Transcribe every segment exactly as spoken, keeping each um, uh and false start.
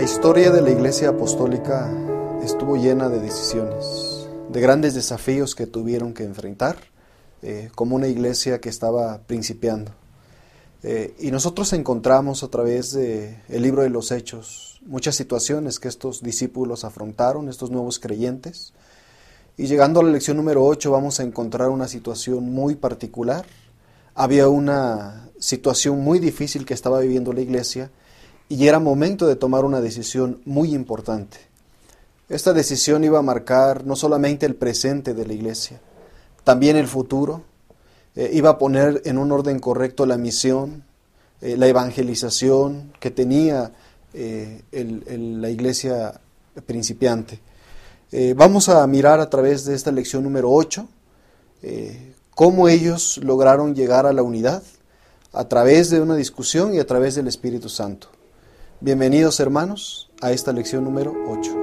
historia de la Iglesia Apostólica estuvo llena de decisiones, de grandes desafíos que tuvieron que enfrentar, eh, como una iglesia que estaba principiando. Eh, y nosotros encontramos a través del libro de los Hechos muchas situaciones que estos discípulos afrontaron, estos nuevos creyentes. Y llegando a la lección número ocho vamos a encontrar una situación muy particular. Había una situación muy difícil que estaba viviendo la iglesia y era momento de tomar una decisión muy importante. Esta decisión iba a marcar no solamente el presente de la iglesia, también el futuro. Eh, iba a poner en un orden correcto la misión, eh, la evangelización que tenía eh, el, el, la iglesia principiante. Eh, vamos a mirar a través de esta lección número ocho eh, cómo ellos lograron llegar a la unidad a través de una discusión y a través del Espíritu Santo. Bienvenidos, hermanos, a esta lección número ocho.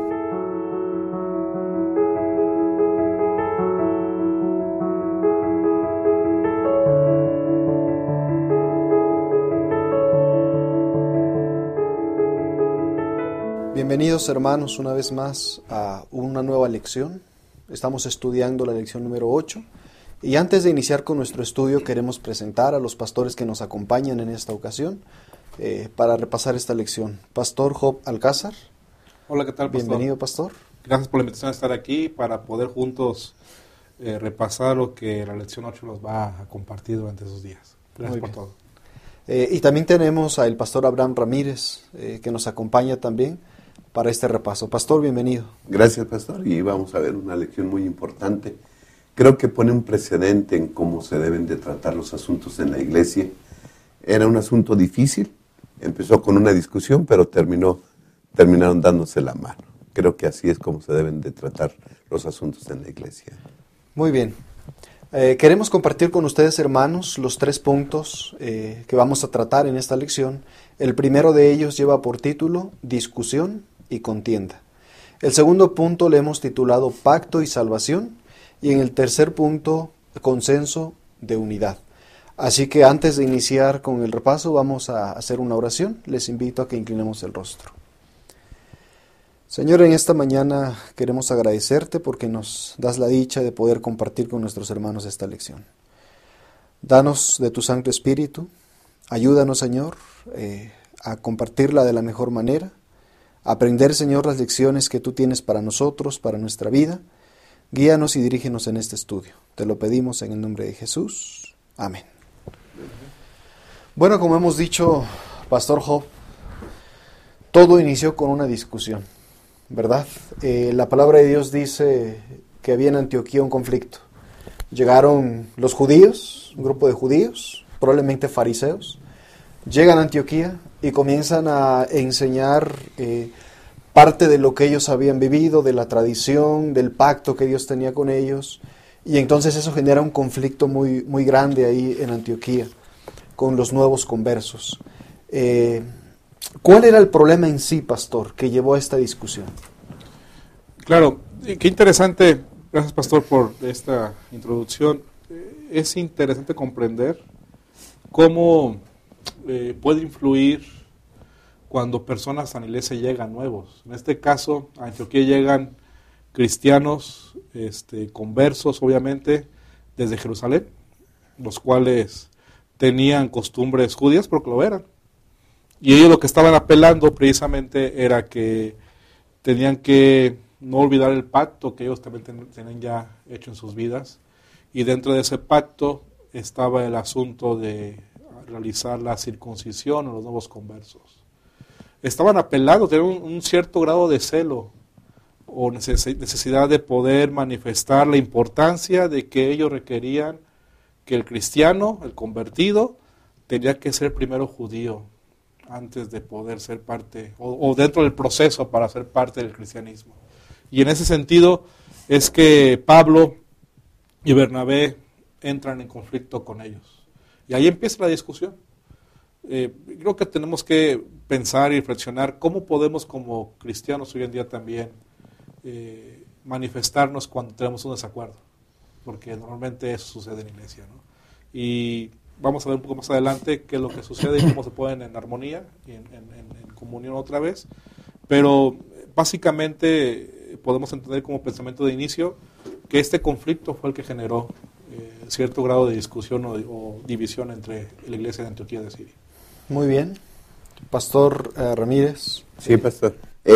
Bienvenidos, hermanos, una vez más a una nueva lección. Estamos estudiando la lección número ocho. Y antes de iniciar con nuestro estudio, queremos presentar a los pastores que nos acompañan en esta ocasión eh, para repasar esta lección. Pastor Job Alcázar. Hola, ¿qué tal, pastor? Bienvenido, pastor. Gracias por la invitación a estar aquí para poder juntos eh, repasar lo que la lección ocho nos va a compartir durante esos días. Gracias por todo. Eh, y también tenemos al pastor Abraham Ramírez, eh, que nos acompaña también para este repaso. Pastor, bienvenido. Gracias, pastor, y vamos a ver una lección muy importante. Creo que pone un precedente en cómo se deben de tratar los asuntos en la iglesia. Era un asunto difícil, empezó con una discusión, pero terminó, terminaron dándose la mano. Creo que así es como se deben de tratar los asuntos en la iglesia. Muy bien. Eh, queremos compartir con ustedes, hermanos, los tres puntos eh, que vamos a tratar en esta lección. El primero de ellos lleva por título Discusión y Contienda. El segundo punto le hemos titulado Pacto y Salvación. Y en el tercer punto, Consenso de Unidad. Así que antes de iniciar con el repaso, vamos a hacer una oración. Les invito a que inclinemos el rostro. Señor, en esta mañana queremos agradecerte porque nos das la dicha de poder compartir con nuestros hermanos esta lección. Danos de tu Santo Espíritu, ayúdanos, Señor, eh, a compartirla de la mejor manera, a aprender, Señor, las lecciones que tú tienes para nosotros, para nuestra vida. Guíanos y dirígenos en este estudio. Te lo pedimos en el nombre de Jesús. Amén. Bueno, como hemos dicho, Pastor Job, todo inició con una discusión, ¿verdad? Eh, la palabra de Dios dice que había en Antioquía un conflicto. Llegaron los judíos, un grupo de judíos, probablemente fariseos, llegan a Antioquía y comienzan a enseñar eh, parte de lo que ellos habían vivido, de la tradición, del pacto que Dios tenía con ellos. Y entonces eso genera un conflicto muy, muy grande ahí en Antioquía, con los nuevos conversos. Eh, ¿Cuál era el problema en sí, pastor, que llevó a esta discusión? Claro, qué interesante. Gracias, pastor, por esta introducción. Es interesante comprender cómo eh, puede influir cuando personas a la iglesia llegan nuevos. En este caso, a Antioquía llegan cristianos, este, conversos, obviamente, desde Jerusalén, los cuales tenían costumbres judías porque lo eran. Y ellos lo que estaban apelando precisamente era que tenían que no olvidar el pacto que ellos también ten, tenían ya hecho en sus vidas. Y dentro de ese pacto estaba el asunto de realizar la circuncisión a los nuevos conversos. Estaban apelando, tenían un, un cierto grado de celo o neces- necesidad de poder manifestar la importancia de que ellos requerían que el cristiano, el convertido, tenía que ser primero judío antes de poder ser parte, o, o dentro del proceso para ser parte del cristianismo. Y en ese sentido es que Pablo y Bernabé entran en conflicto con ellos. Y ahí empieza la discusión. Eh, creo que tenemos que pensar y reflexionar cómo podemos como cristianos hoy en día también eh, manifestarnos cuando tenemos un desacuerdo, porque normalmente eso sucede en la iglesia, ¿no? Y vamos a ver un poco más adelante qué es lo que sucede y cómo se ponen en armonía y en, en, en comunión otra vez, pero básicamente podemos entender como pensamiento de inicio que este conflicto fue el que generó eh, cierto grado de discusión o, o división entre la iglesia de Antioquía de Siria. Muy bien. Pastor eh, Ramírez. Sí, pastor.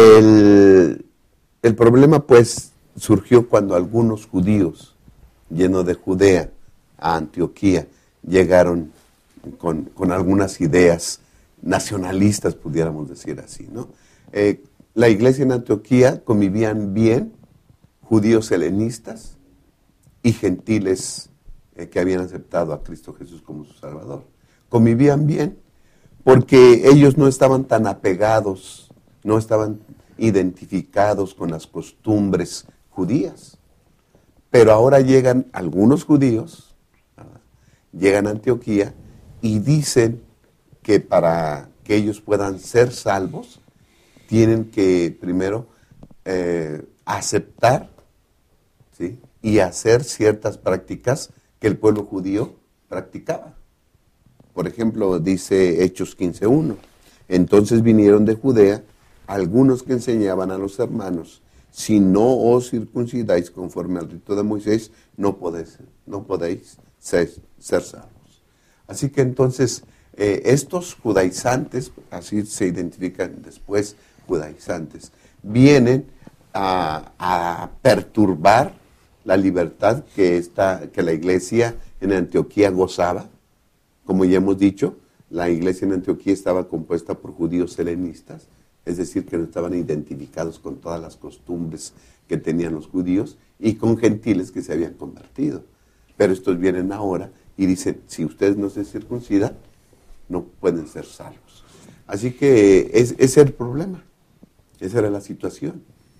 El, el problema pues surgió cuando algunos judíos, llenos de Judea, a Antioquía, llegaron con, con algunas ideas nacionalistas, pudiéramos decir así, ¿no? Eh, la iglesia en Antioquía convivían bien judíos helenistas y gentiles eh, que habían aceptado a Cristo Jesús como su Salvador. Convivían bien porque ellos no estaban tan apegados, no estaban identificados con las costumbres judías. Pero ahora llegan algunos judíos, ¿verdad? Llegan a Antioquía y dicen que para que ellos puedan ser salvos, tienen que primero eh, aceptar, ¿sí?, y hacer ciertas prácticas que el pueblo judío practicaba. Por ejemplo, dice Hechos quince uno, entonces vinieron de Judea algunos que enseñaban a los hermanos, si no os circuncidáis conforme al rito de Moisés, no podéis, no podéis ser, ser salvos. Así que entonces, eh, estos judaizantes, así se identifican después, judaizantes, vienen a, a perturbar la libertad que, esta, que la iglesia en Antioquía gozaba. Como ya hemos dicho, la iglesia en Antioquía estaba compuesta por judíos helenistas, es decir, que no estaban identificados con todas las costumbres que tenían los judíos y con gentiles que se habían convertido. Pero estos vienen ahora y dicen, si ustedes no se circuncidan, no pueden ser salvos. Así que es, ese es el problema, esa era la situación.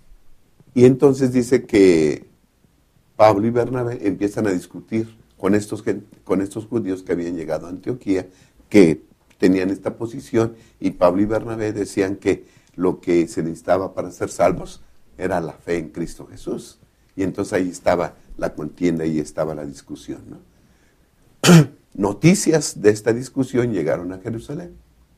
Y entonces dice que Pablo y Bernabé empiezan a discutir con estos, con estos judíos que habían llegado a Antioquía, que tenían esta posición, y Pablo y Bernabé decían que lo que se necesitaba para ser salvos era la fe en Cristo Jesús. Y entonces ahí estaba la contienda y estaba la discusión, ¿no? Noticias de esta discusión llegaron a Jerusalén,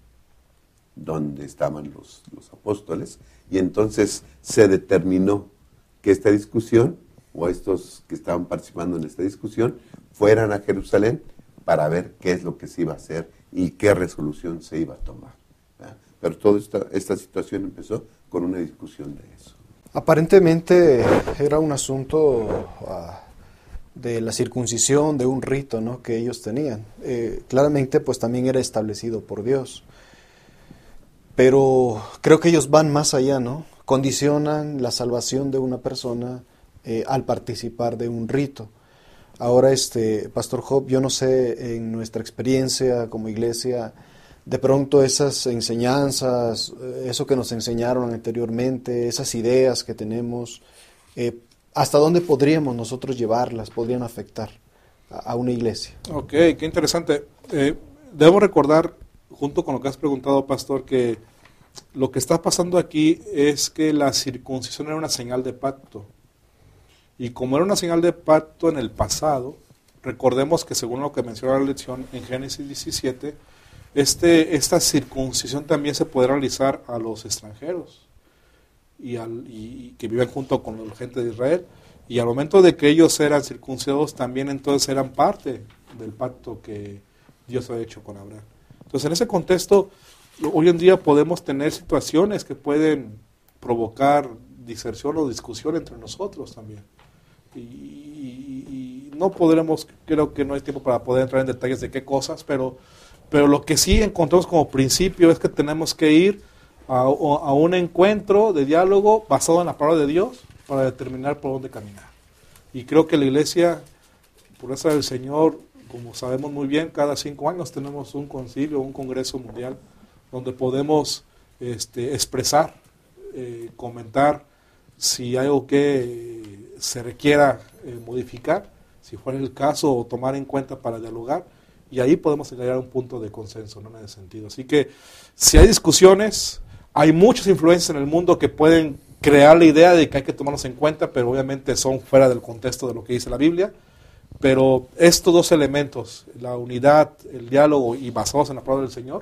donde estaban los, los apóstoles, y entonces se determinó que esta discusión, o estos que estaban participando en esta discusión, fueran a Jerusalén para ver qué es lo que se iba a hacer y qué resolución se iba a tomar, ¿verdad? Pero toda esta, esta situación empezó con una discusión de eso. Aparentemente era un asunto uh, de la circuncisión, de un rito, ¿no?, que ellos tenían. Eh, claramente pues también era establecido por Dios. Pero creo que ellos van más allá, ¿no? Condicionan la salvación de una persona eh, al participar de un rito. Ahora, este, Pastor Job, yo no sé, en nuestra experiencia como iglesia, de pronto esas enseñanzas, eso que nos enseñaron anteriormente, esas ideas que tenemos, eh, ¿hasta dónde podríamos nosotros llevarlas? ¿Podrían afectar a, a una iglesia? Ok, qué interesante. Eh, debo recordar, junto con lo que has preguntado, Pastor, que lo que está pasando aquí es que la circuncisión era una señal de pacto. Y como era una señal de pacto en el pasado, recordemos que según lo que menciona la lección en Génesis diecisiete, este, esta circuncisión también se puede realizar a los extranjeros y, al, y, y que viven junto con la gente de Israel. Y al momento de que ellos eran circuncidados, también entonces eran parte del pacto que Dios ha hecho con Abraham. Entonces, en ese contexto, hoy en día podemos tener situaciones que pueden provocar diserción o discusión entre nosotros también. Y, y, y no podremos, creo que no hay tiempo para poder entrar en detalles de qué cosas, pero, pero lo que sí encontramos como principio es que tenemos que ir a, a un encuentro de diálogo basado en la palabra de Dios para determinar por dónde caminar. Y creo que la iglesia, por eso el Señor, como sabemos muy bien, cada cinco años tenemos un concilio, un congreso mundial, donde podemos este, expresar, eh, comentar si hay algo que se requiera eh, modificar, si fuera el caso, o tomar en cuenta para dialogar, y ahí podemos llegar a un punto de consenso, ¿no?, en ese sentido. Así que si hay discusiones, hay muchas influencias en el mundo que pueden crear la idea de que hay que tomarlos en cuenta, pero obviamente son fuera del contexto de lo que dice la Biblia. Pero estos dos elementos, la unidad, el diálogo y basados en la palabra del Señor,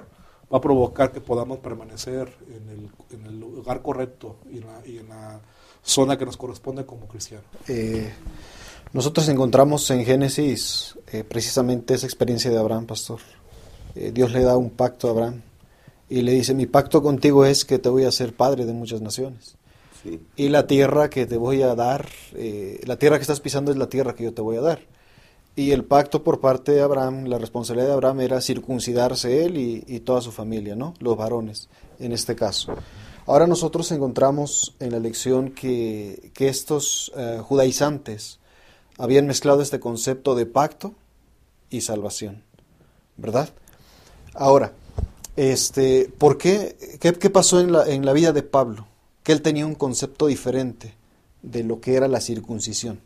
va a provocar que podamos permanecer en el, en el lugar correcto y en, la, y en la zona que nos corresponde como cristianos. Eh, nosotros encontramos en Génesis eh, precisamente esa experiencia de Abraham, pastor. Eh, Dios le da un pacto a Abraham y le dice, mi pacto contigo es que te voy a hacer padre de muchas naciones. Sí. Y la tierra que te voy a dar, eh, la tierra que estás pisando es la tierra que yo te voy a dar. Y el pacto por parte de Abraham, la responsabilidad de Abraham era circuncidarse él y, y toda su familia, ¿no? Los varones, en este caso. Ahora nosotros encontramos en la lección que, que estos uh, judaizantes habían mezclado este concepto de pacto y salvación, ¿verdad? Ahora, este, ¿por qué? ¿Qué, qué pasó en la, en la vida de Pablo? Que él tenía un concepto diferente de lo que era la circuncisión.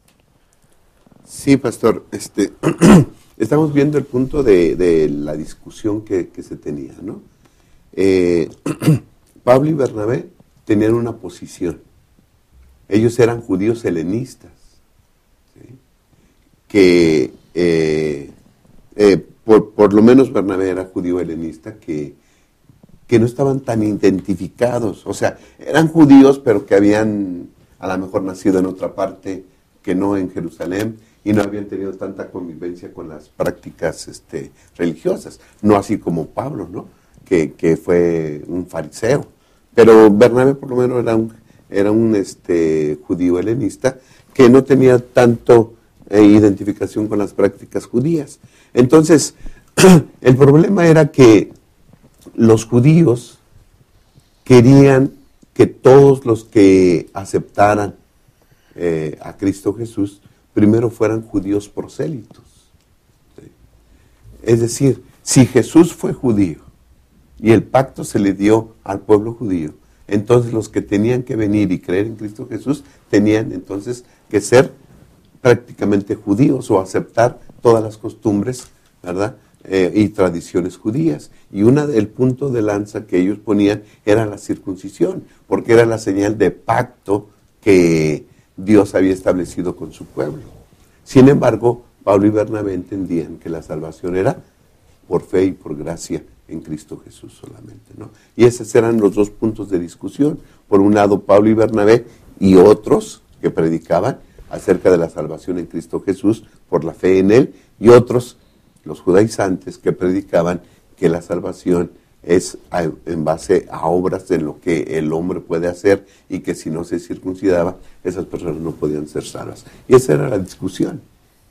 Sí, pastor, este, estamos viendo el punto de, de la discusión que, que se tenía, ¿no? Eh, Pablo y Bernabé tenían una posición. Ellos eran judíos helenistas, ¿sí? que eh, eh, por, por lo menos Bernabé era judío helenista, que, que no estaban tan identificados, o sea, eran judíos, pero que habían a lo mejor nacido en otra parte que no en Jerusalén, y no habían tenido tanta convivencia con las prácticas este, religiosas, no así como Pablo, ¿no? Que, que fue un fariseo. Pero Bernabé por lo menos era un, era un este, judío helenista que no tenía tanto eh, identificación con las prácticas judías. Entonces, el problema era que los judíos querían que todos los que aceptaran eh, a Cristo Jesús primero fueran judíos prosélitos. ¿Sí? Es decir, si Jesús fue judío y el pacto se le dio al pueblo judío, entonces los que tenían que venir y creer en Cristo Jesús tenían entonces que ser prácticamente judíos o aceptar todas las costumbres, ¿verdad? Eh, y tradiciones judías. Y una del punto de lanza que ellos ponían era la circuncisión, porque era la señal de pacto que Dios había establecido con su pueblo. Sin embargo, Pablo y Bernabé entendían que la salvación era por fe y por gracia en Cristo Jesús solamente, ¿no? Y esos eran los dos puntos de discusión. Por un lado, Pablo y Bernabé y otros que predicaban acerca de la salvación en Cristo Jesús por la fe en Él, y otros, los judaizantes, que predicaban que la salvación es en base a obras en lo que el hombre puede hacer y que si no se circuncidaba, esas personas no podían ser salvas. Y esa era la discusión.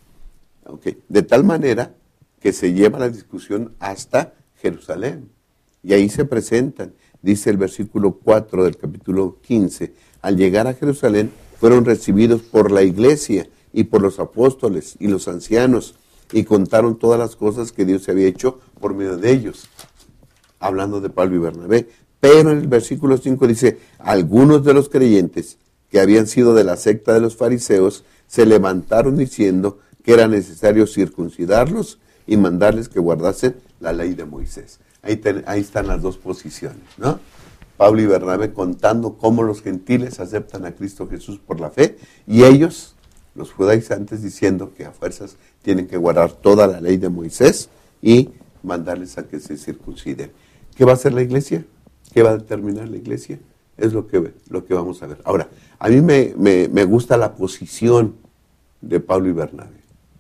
Okay. De tal manera que se lleva la discusión hasta Jerusalén. Y ahí se presentan, dice el versículo cuatro del capítulo quince, al llegar a Jerusalén fueron recibidos por la iglesia y por los apóstoles y los ancianos y contaron todas las cosas que Dios había hecho por medio de ellos. Hablando de Pablo y Bernabé, pero en el versículo cinco dice, algunos de los creyentes que habían sido de la secta de los fariseos se levantaron diciendo que era necesario circuncidarlos y mandarles que guardasen la ley de Moisés. Ahí, ten, ahí están las dos posiciones, ¿no? Pablo y Bernabé contando cómo los gentiles aceptan a Cristo Jesús por la fe, y ellos, los judaizantes, diciendo que a fuerzas tienen que guardar toda la ley de Moisés y mandarles a que se circunciden. ¿Qué va a hacer la iglesia? ¿Qué va a determinar la iglesia? Es lo que, lo que vamos a ver. Ahora, a mí me, me, me gusta la posición de Pablo y Bernabé.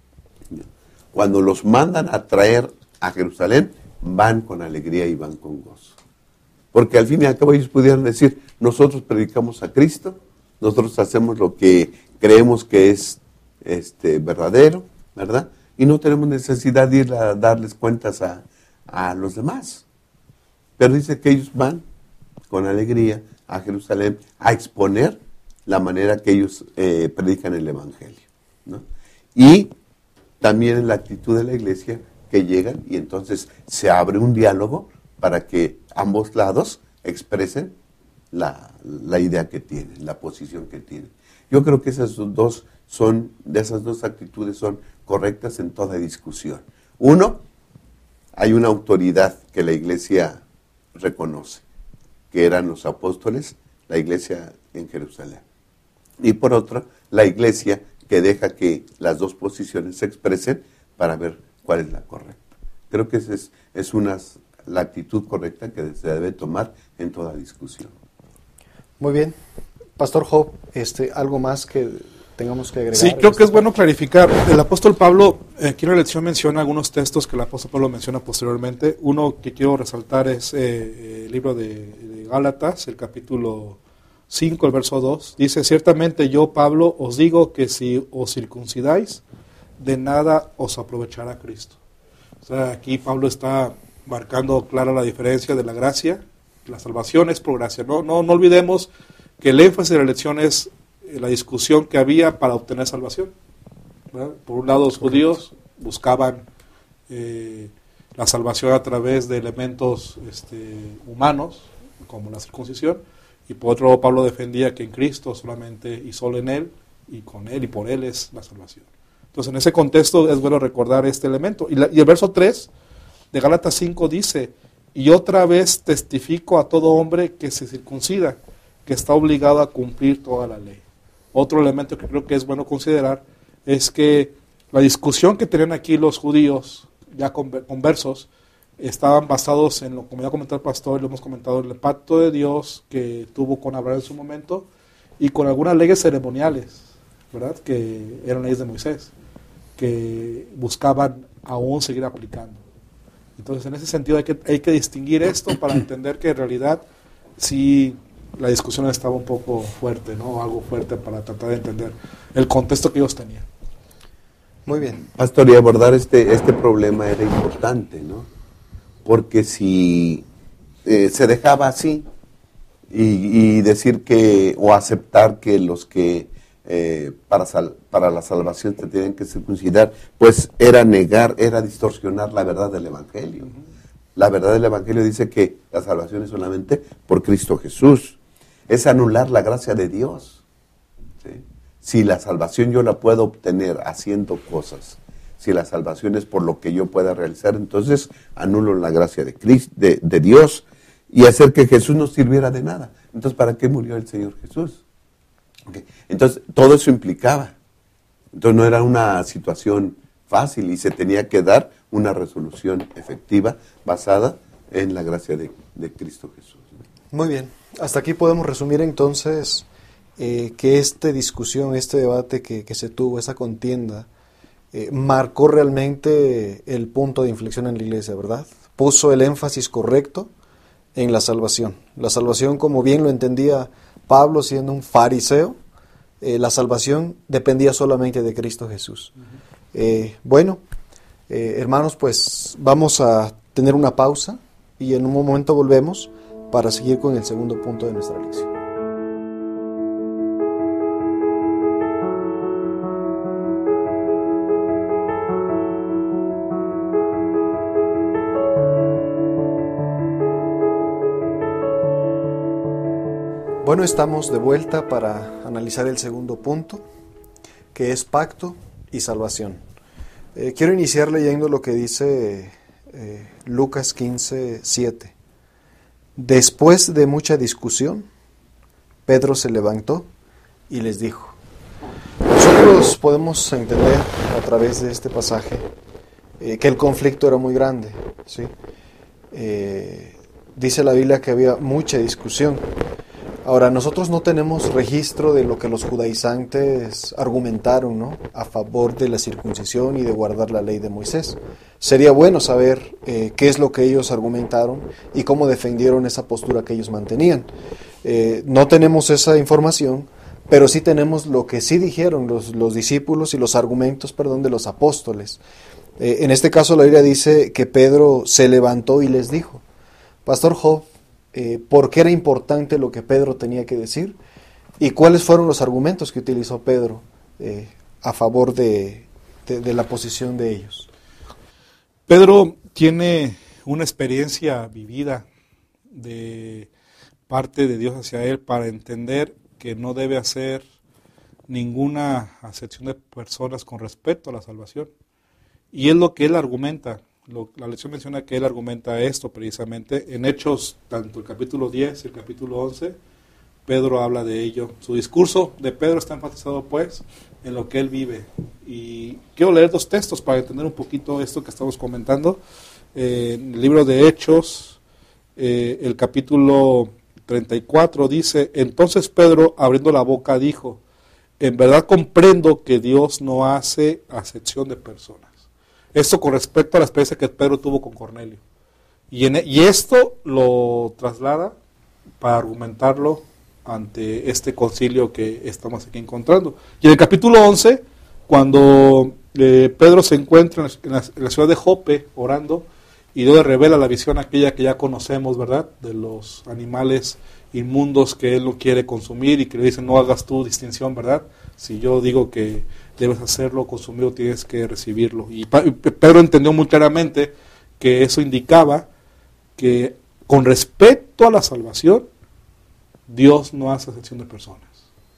Cuando los mandan a traer a Jerusalén, van con alegría y van con gozo. Porque al fin y al cabo ellos pudieran decir, nosotros predicamos a Cristo, nosotros hacemos lo que creemos que es este, verdadero, ¿verdad? Y no tenemos necesidad de ir a darles cuentas a, a los demás. Pero dice que ellos van con alegría a Jerusalén a exponer la manera que ellos eh, predican el Evangelio, ¿no? Y también en la actitud de la iglesia que llegan y entonces se abre un diálogo para que ambos lados expresen la, la idea que tienen, la posición que tienen. Yo creo que esas dos son, de esas dos actitudes son correctas en toda discusión. Uno, hay una autoridad que la iglesia reconoce, que eran los apóstoles, la iglesia en Jerusalén. Y por otro, la iglesia que deja que las dos posiciones se expresen para ver cuál es la correcta. Creo que esa es, es una la actitud correcta que se debe tomar en toda discusión. Muy bien. Pastor Job, este, ¿algo más que tengamos que agregar? Sí, creo que es bueno clarificar. El apóstol Pablo, eh, aquí en la lección menciona algunos textos que el apóstol Pablo menciona posteriormente. Uno que quiero resaltar es eh, el libro de, de Gálatas, el capítulo cinco, el verso dos. Dice, ciertamente yo, Pablo, os digo que si os circuncidáis, de nada os aprovechará Cristo. O sea, aquí Pablo está marcando clara la diferencia de la gracia. La salvación es por gracia. No, no, no olvidemos que el énfasis de la lección es la discusión que había para obtener salvación, ¿verdad? Por un lado, los judíos buscaban eh, la salvación a través de elementos este, humanos, como la circuncisión, y por otro lado, Pablo defendía que en Cristo solamente y solo en Él, y con Él y por Él es la salvación. Entonces, en ese contexto es bueno recordar este elemento. Y, la, y el verso tres de Gálatas cinco dice, y otra vez testifico a todo hombre que se circuncida, que está obligado a cumplir toda la ley. Otro elemento que creo que es bueno considerar es que la discusión que tenían aquí los judíos, ya conversos, estaban basados en lo, como ya comentó el pastor, lo hemos comentado, el pacto de Dios que tuvo con Abraham en su momento y con algunas leyes ceremoniales, ¿verdad? Que eran leyes de Moisés, que buscaban aún seguir aplicando. Entonces, en ese sentido hay que, hay que distinguir esto para entender que en realidad sí la discusión estaba un poco fuerte, ¿no? Algo fuerte para tratar de entender el contexto que ellos tenían. Muy bien. Pastor, y abordar este, este problema era importante, ¿no? Porque si eh, se dejaba así y, y decir que, o aceptar que los que eh, para, sal, para la salvación te tienen que circuncidar, pues era negar, era distorsionar la verdad del Evangelio. Uh-huh. La verdad del Evangelio dice que la salvación es solamente por Cristo Jesús. Es anular la gracia de Dios. ¿Sí? Si la salvación yo la puedo obtener haciendo cosas, si la salvación es por lo que yo pueda realizar, entonces anulo la gracia de, Cristo, de, de Dios y hacer que Jesús no sirviera de nada. Entonces, ¿para qué murió el Señor Jesús? Okay. Entonces, todo eso implicaba. Entonces, no era una situación fácil y se tenía que dar una resolución efectiva basada en la gracia de, de Cristo Jesús. Muy bien. Hasta aquí podemos resumir entonces eh, que esta discusión, este debate que, que se tuvo, esa contienda, eh, marcó realmente el punto de inflexión en la iglesia, ¿verdad? Puso el énfasis correcto en la salvación. La salvación, como bien lo entendía Pablo siendo un fariseo, eh, la salvación dependía solamente de Cristo Jesús. Uh-huh. Eh, bueno, eh, hermanos, pues vamos a tener una pausa y en un momento volvemos para seguir con el segundo punto de nuestra lección. Bueno, estamos de vuelta para analizar el segundo punto, que es pacto y salvación. Eh, quiero iniciar leyendo lo que dice eh, Lucas quince, siete. Después de mucha discusión, Pedro se levantó y les dijo. Nosotros podemos entender a través de este pasaje eh, que el conflicto era muy grande, ¿sí? Eh, dice la Biblia que había mucha discusión. Ahora, nosotros no tenemos registro de lo que los judaizantes argumentaron, ¿no?, a favor de la circuncisión y de guardar la ley de Moisés. Sería bueno saber eh, qué es lo que ellos argumentaron y cómo defendieron esa postura que ellos mantenían. Eh, no tenemos esa información, pero sí tenemos lo que sí dijeron los, los discípulos y los argumentos, perdón, de los apóstoles. Eh, en este caso la Biblia dice que Pedro se levantó y les dijo. Pastor Job, Eh, por qué era importante lo que Pedro tenía que decir y cuáles fueron los argumentos que utilizó Pedro eh, a favor de, de, de la posición de ellos. Pedro tiene una experiencia vivida de parte de Dios hacia él para entender que no debe hacer ninguna acepción de personas con respecto a la salvación. Y es lo que él argumenta. Lo, la lección menciona que él argumenta esto precisamente. En Hechos, tanto el capítulo diez y el capítulo once, Pedro habla de ello. Su discurso de Pedro está enfatizado pues en lo que él vive. Y quiero leer dos textos para entender un poquito esto que estamos comentando. Eh, en el libro de Hechos, eh, el capítulo treinta y cuatro dice, entonces Pedro, abriendo la boca, dijo, en verdad comprendo que Dios no hace acepción de personas. Esto con respecto a la experiencia que Pedro tuvo con Cornelio. Y, en, y esto lo traslada para argumentarlo ante este concilio que estamos aquí encontrando. Y en el capítulo once, cuando eh, Pedro se encuentra en la, en la ciudad de Jope orando, y Dios le revela la visión aquella que ya conocemos, ¿verdad? De los animales inmundos que él no quiere consumir y que le dicen, no hagas tu distinción, ¿verdad? Si yo digo que debes hacerlo, consumirlo, tienes que recibirlo. Y Pedro entendió muy claramente que eso indicaba que con respecto a la salvación, Dios no hace acepción de personas.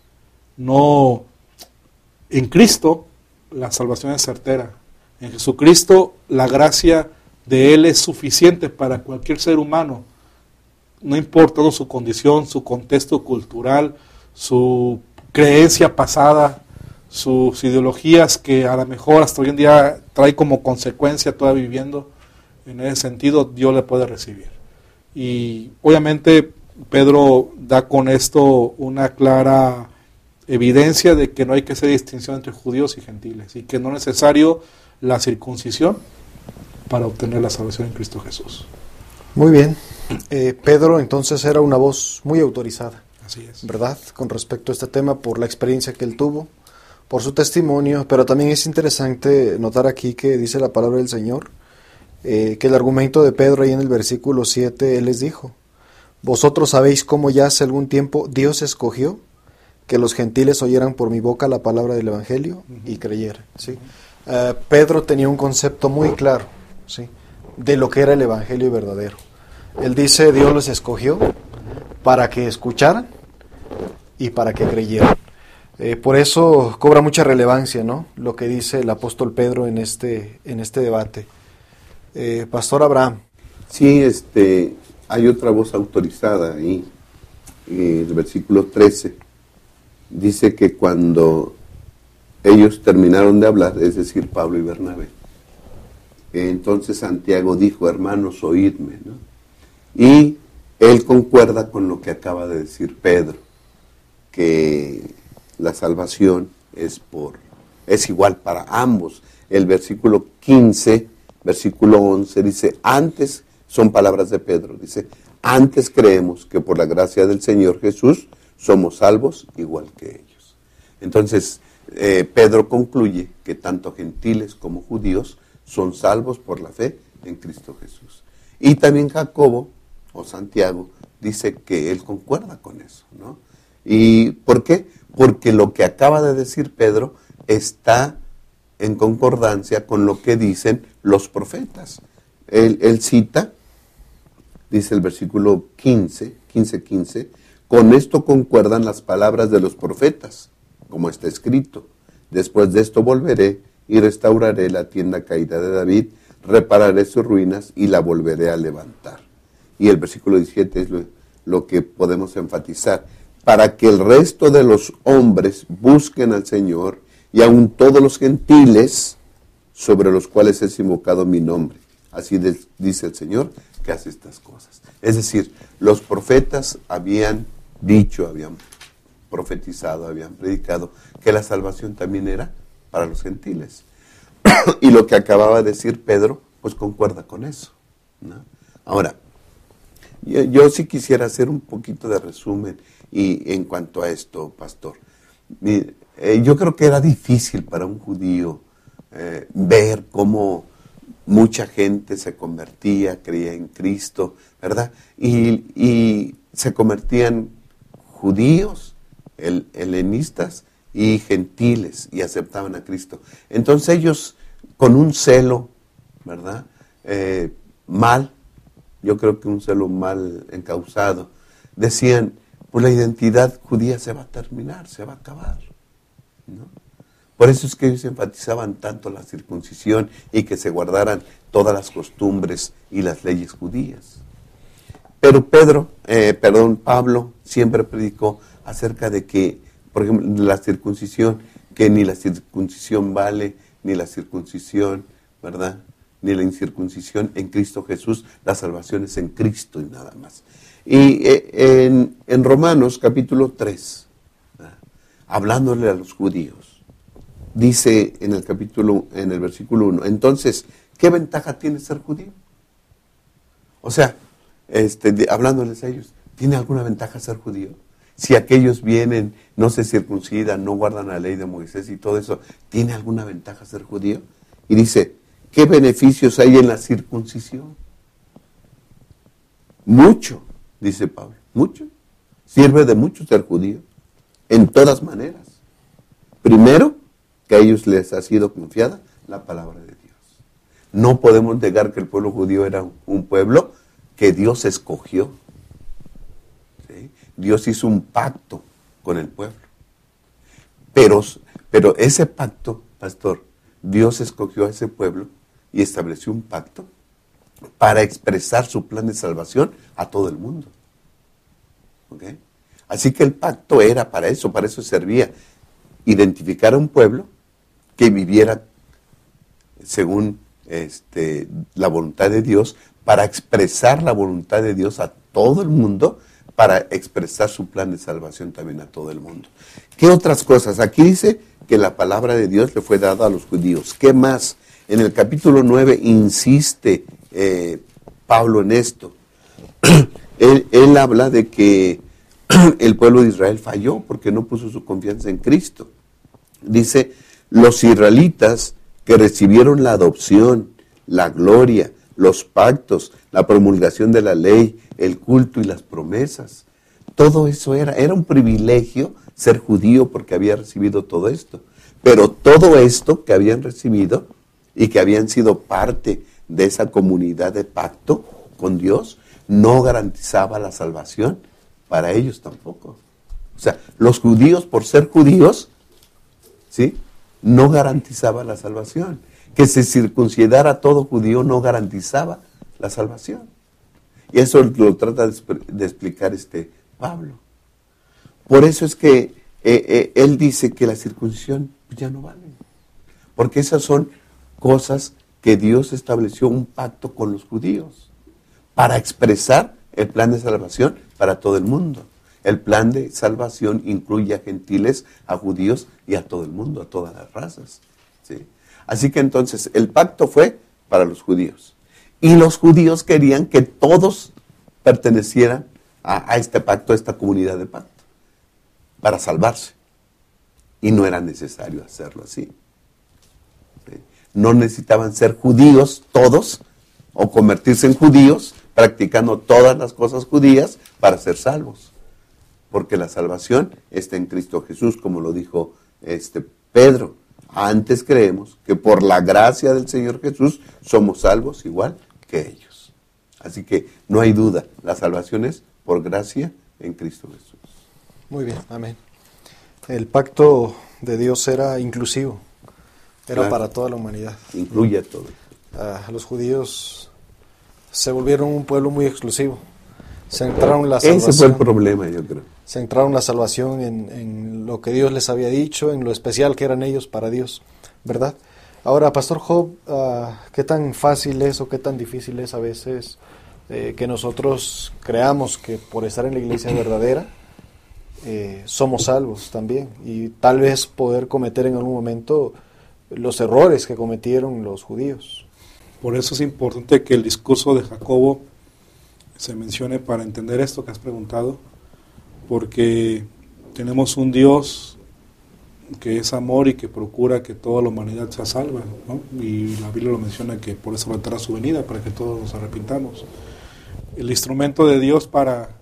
No, en Cristo la salvación es certera. En Jesucristo la gracia de Él es suficiente para cualquier ser humano, no importando su condición, su contexto cultural, su creencia pasada, sus ideologías que a lo mejor hasta hoy en día trae como consecuencia toda viviendo. En ese sentido, Dios le puede recibir. Y obviamente Pedro da con esto una clara evidencia de que no hay que hacer distinción entre judíos y gentiles y que no es necesario la circuncisión para obtener la salvación en Cristo Jesús. Muy bien. Eh, Pedro entonces era una voz muy autorizada. Así es. ¿Verdad? Con respecto a este tema, por la experiencia que él tuvo, por su testimonio, pero también es interesante notar aquí que dice la palabra del Señor, eh, que el argumento de Pedro ahí en el versículo siete, él les dijo, vosotros sabéis cómo ya hace algún tiempo Dios escogió que los gentiles oyeran por mi boca la palabra del Evangelio uh-huh. y creyeran. ¿Sí? Uh, Pedro tenía un concepto muy claro, ¿sí?, de lo que era el Evangelio verdadero. Él dice, Dios los escogió para que escucharan y para que creyeran. Eh, por eso cobra mucha relevancia, ¿no?, lo que dice el apóstol Pedro en este, en este debate. Eh, Pastor Abraham. Sí, este, hay otra voz autorizada ahí, en el versículo trece. Dice que cuando ellos terminaron de hablar, es decir, Pablo y Bernabé, entonces Santiago dijo, hermanos, oídme, ¿no? Y él concuerda con lo que acaba de decir Pedro, que la salvación es por es igual para ambos. El versículo quince, versículo once dice, antes, son palabras de Pedro, dice, antes creemos que por la gracia del Señor Jesús somos salvos igual que ellos. Entonces, eh, Pedro concluye que tanto gentiles como judíos son salvos por la fe en Cristo Jesús. Y también Jacobo, o Santiago, dice que él concuerda con eso, ¿no? ¿Y por qué? Porque lo que acaba de decir Pedro está en concordancia con lo que dicen los profetas. Él, él cita, dice el versículo quince, quince, quince, con esto concuerdan las palabras de los profetas, como está escrito, después de esto volveré y restauraré la tienda caída de David, repararé sus ruinas y la volveré a levantar. Y el versículo diecisiete es lo, lo que podemos enfatizar, para que el resto de los hombres busquen al Señor y aun todos los gentiles sobre los cuales es invocado mi nombre. Así de, dice el Señor que hace estas cosas. Es decir, los profetas habían dicho, habían profetizado, habían predicado que la salvación también era para los gentiles. Y lo que acababa de decir Pedro, pues concuerda con eso, ¿no? Ahora, yo, yo sí quisiera hacer un poquito de resumen y en cuanto a esto, pastor. Mire, eh, yo creo que era difícil para un judío eh, ver cómo mucha gente se convertía, creía en Cristo, ¿verdad? Y, y se convertían judíos, el, helenistas y gentiles, y aceptaban a Cristo. Entonces ellos, con un celo, ¿verdad? Eh, mal, yo creo que un celo mal encausado, decían, pues la identidad judía se va a terminar, se va a acabar, ¿no? Por eso es que ellos enfatizaban tanto la circuncisión y que se guardaran todas las costumbres y las leyes judías. Pero Pedro, eh, perdón, Pablo siempre predicó acerca de que, por ejemplo, la circuncisión, que ni la circuncisión vale, ni la circuncisión, ¿verdad? ni la incircuncisión en Cristo Jesús, la salvación es en Cristo y nada más. Y eh, en, en Romanos capítulo tres, ¿verdad?, hablándole a los judíos, dice en el capítulo, en el versículo uno, entonces, ¿qué ventaja tiene ser judío? O sea, este, de, hablándoles a ellos, ¿tiene alguna ventaja ser judío? Si aquellos vienen, no se circuncidan, no guardan la ley de Moisés y todo eso, ¿tiene alguna ventaja ser judío? Y dice, ¿qué beneficios hay en la circuncisión? Mucho, dice Pablo, mucho. Sirve de mucho ser judío, en todas maneras. Primero, que a ellos les ha sido confiada la palabra de Dios. No podemos negar que el pueblo judío era un pueblo que Dios escogió. ¿Sí? Dios hizo un pacto con el pueblo. Pero, pero ese pacto, pastor, Dios escogió a ese pueblo y estableció un pacto para expresar su plan de salvación a todo el mundo. ¿Okay? Así que el pacto era para eso, para eso servía. Identificar a un pueblo que viviera según este, la voluntad de Dios, para expresar la voluntad de Dios a todo el mundo, para expresar su plan de salvación también a todo el mundo. ¿Qué otras cosas? Aquí dice que la palabra de Dios le fue dada a los judíos. ¿Qué más? En el capítulo nueve insiste eh, Pablo en esto. él, él habla de que el pueblo de Israel falló porque no puso su confianza en Cristo. Dice, los israelitas que recibieron la adopción, la gloria, los pactos, la promulgación de la ley, el culto y las promesas. Todo eso era, era un privilegio ser judío porque había recibido todo esto. Pero todo esto que habían recibido y que habían sido parte de esa comunidad de pacto con Dios, no garantizaba la salvación para ellos tampoco. O sea, los judíos por ser judíos, ¿sí?, no garantizaba la salvación. Que se circuncidara todo judío no garantizaba la salvación. Y eso lo trata de, de explicar este Pablo. Por eso es que eh, eh, él dice que la circuncisión ya no vale. Porque esas son cosas que Dios estableció un pacto con los judíos para expresar el plan de salvación para todo el mundo. El plan de salvación incluye a gentiles, a judíos y a todo el mundo, a todas las razas. ¿Sí? Así que entonces el pacto fue para los judíos. Y los judíos querían que todos pertenecieran a, a este pacto, a esta comunidad de pacto, para salvarse. Y no era necesario hacerlo así. ¿Sí? No necesitaban ser judíos todos o convertirse en judíos practicando todas las cosas judías para ser salvos. Porque la salvación está en Cristo Jesús, como lo dijo este Pedro. Antes creemos que por la gracia del Señor Jesús somos salvos igual que ellos. Así que no hay duda, la salvación es por gracia en Cristo Jesús. Muy bien, amén. El pacto de Dios era inclusivo, era claro, para toda la humanidad. Incluye a todos. Uh, los judíos se volvieron un pueblo muy exclusivo. Centraron la salvación. Ese fue el problema, yo creo. Centraron la salvación en, en lo que Dios les había dicho, en lo especial que eran ellos para Dios, ¿verdad? Ahora, Pastor Job, uh, ¿qué tan fácil es o qué tan difícil es a veces eh, que nosotros creamos que por estar en la iglesia verdadera eh, somos salvos también? Y tal vez poder cometer en algún momento los errores que cometieron los judíos. Por eso es importante que el discurso de Jacobo se mencione para entender esto que has preguntado, porque tenemos un Dios que es amor y que procura que toda la humanidad sea salva, ¿no? Y la Biblia lo menciona que por eso traerá su venida, para que todos nos arrepintamos. El instrumento de Dios para,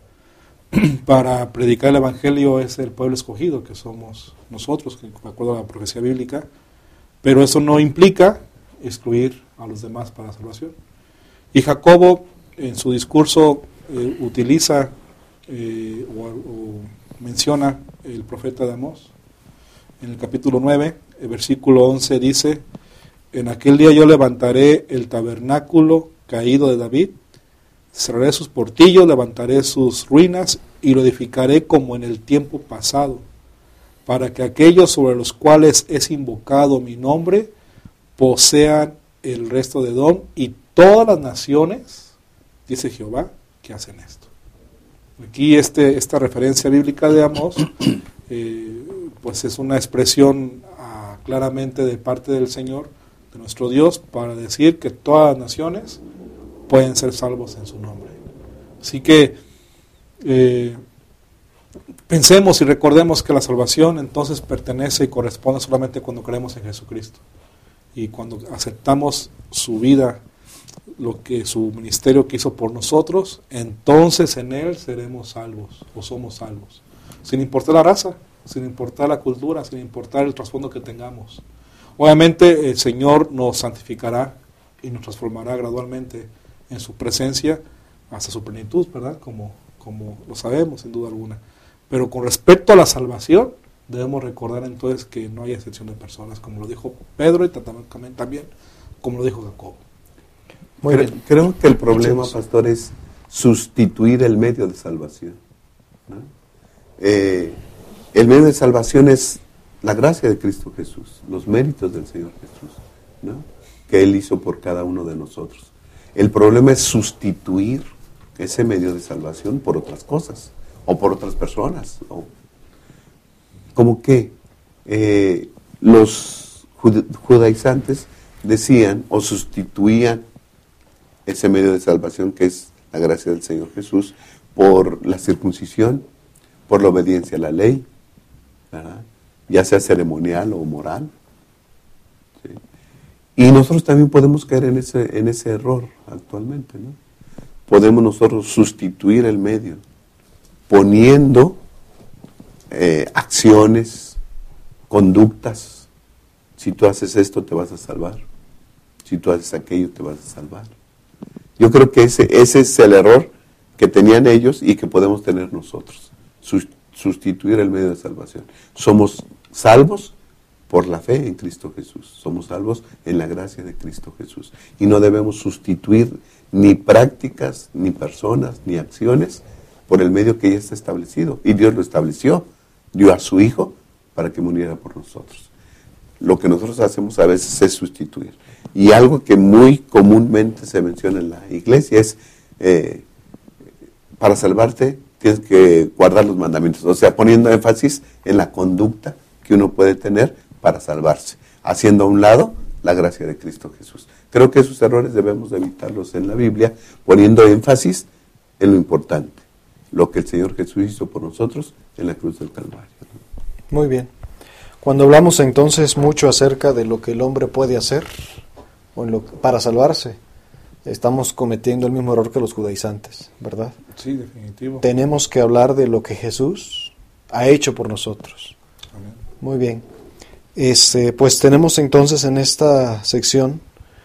para predicar el Evangelio es el pueblo escogido, que somos nosotros, de acuerdo a la profecía bíblica, pero eso no implica excluir a los demás para la salvación. Y Jacobo, en su discurso, eh, utiliza eh, o, o menciona el profeta de Amós. En el capítulo nueve, el versículo once dice: en aquel día yo levantaré el tabernáculo caído de David, cerraré sus portillos, levantaré sus ruinas y lo edificaré como en el tiempo pasado, para que aquellos sobre los cuales es invocado mi nombre posean el resto de Edom y todas las naciones, dice Jehová, que hacen esto. Aquí este, esta referencia bíblica de Amós, eh, pues es una expresión ah, claramente de parte del Señor, de nuestro Dios, para decir que todas las naciones pueden ser salvos en su nombre. Así que eh, pensemos y recordemos que la salvación entonces pertenece y corresponde solamente cuando creemos en Jesucristo y cuando aceptamos su vida, lo que su ministerio que hizo por nosotros, entonces en Él seremos salvos o somos salvos, sin importar la raza, sin importar la cultura, sin importar el trasfondo que tengamos. Obviamente el Señor nos santificará y nos transformará gradualmente en su presencia hasta su plenitud, ¿verdad? Como, como lo sabemos, sin duda alguna. Pero con respecto a la salvación, debemos recordar entonces que no hay excepción de personas, como lo dijo Pedro y también como lo dijo Jacobo. Muy creo, bien. creo que el problema, pastor, es sustituir el medio de salvación, ¿no? Eh, el medio de salvación es la gracia de Cristo Jesús, los méritos del Señor Jesús, ¿no? Que Él hizo por cada uno de nosotros. El problema es sustituir ese medio de salvación por otras cosas, o por otras personas. O, como que eh, los jud- judaizantes decían o sustituían ese medio de salvación que es la gracia del Señor Jesús por la circuncisión, por la obediencia a la ley, ¿verdad? Ya sea ceremonial o moral. ¿Sí? Y nosotros también podemos caer en ese, en ese error actualmente, ¿no? Podemos nosotros sustituir el medio poniendo eh, acciones, conductas. Si tú haces esto te vas a salvar, si tú haces aquello te vas a salvar. Yo creo que ese, ese es el error que tenían ellos y que podemos tener nosotros, sustituir el medio de salvación. Somos salvos por la fe en Cristo Jesús, somos salvos en la gracia de Cristo Jesús y no debemos sustituir ni prácticas, ni personas, ni acciones por el medio que ya está establecido, y Dios lo estableció, dio a su Hijo para que muriera por nosotros. Lo que nosotros hacemos a veces es sustituir. Y algo que muy comúnmente se menciona en la iglesia es, eh, para salvarte tienes que guardar los mandamientos, o sea, poniendo énfasis en la conducta que uno puede tener para salvarse, haciendo a un lado la gracia de Cristo Jesús. Creo que esos errores debemos de evitarlos en la Biblia, poniendo énfasis en lo importante, lo que el Señor Jesús hizo por nosotros en la cruz del Calvario. Muy bien. Cuando hablamos entonces mucho acerca de lo que el hombre puede hacer o en lo, para salvarse, estamos cometiendo el mismo error que los judaizantes, ¿verdad? Sí, definitivo. Tenemos que hablar de lo que Jesús ha hecho por nosotros. Amén. Muy bien. Este, pues tenemos entonces en esta sección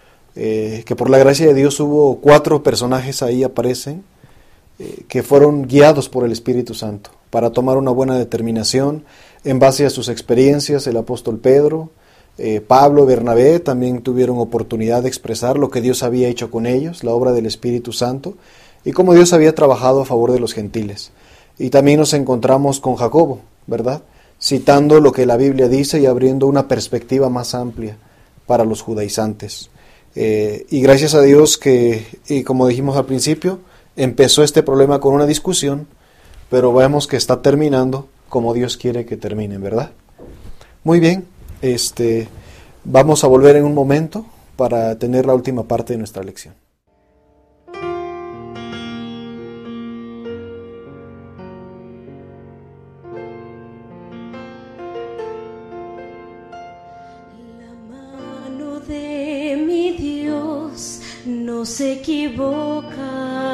eh, que por la gracia de Dios hubo cuatro personajes ahí aparecen eh, que fueron guiados por el Espíritu Santo para tomar una buena determinación en base a sus experiencias. El apóstol Pedro, eh, Pablo, Bernabé también tuvieron oportunidad de expresar lo que Dios había hecho con ellos, la obra del Espíritu Santo y cómo Dios había trabajado a favor de los gentiles. Y también nos encontramos con Jacobo, ¿verdad?, citando lo que la Biblia dice y abriendo una perspectiva más amplia para los judaizantes. Eh, y gracias a Dios que, y como dijimos al principio, empezó este problema con una discusión, pero vemos que está terminando como Dios quiere que termine, ¿verdad? Muy bien, este, vamos a volver en un momento para tener la última parte de nuestra lección. No se equivoca,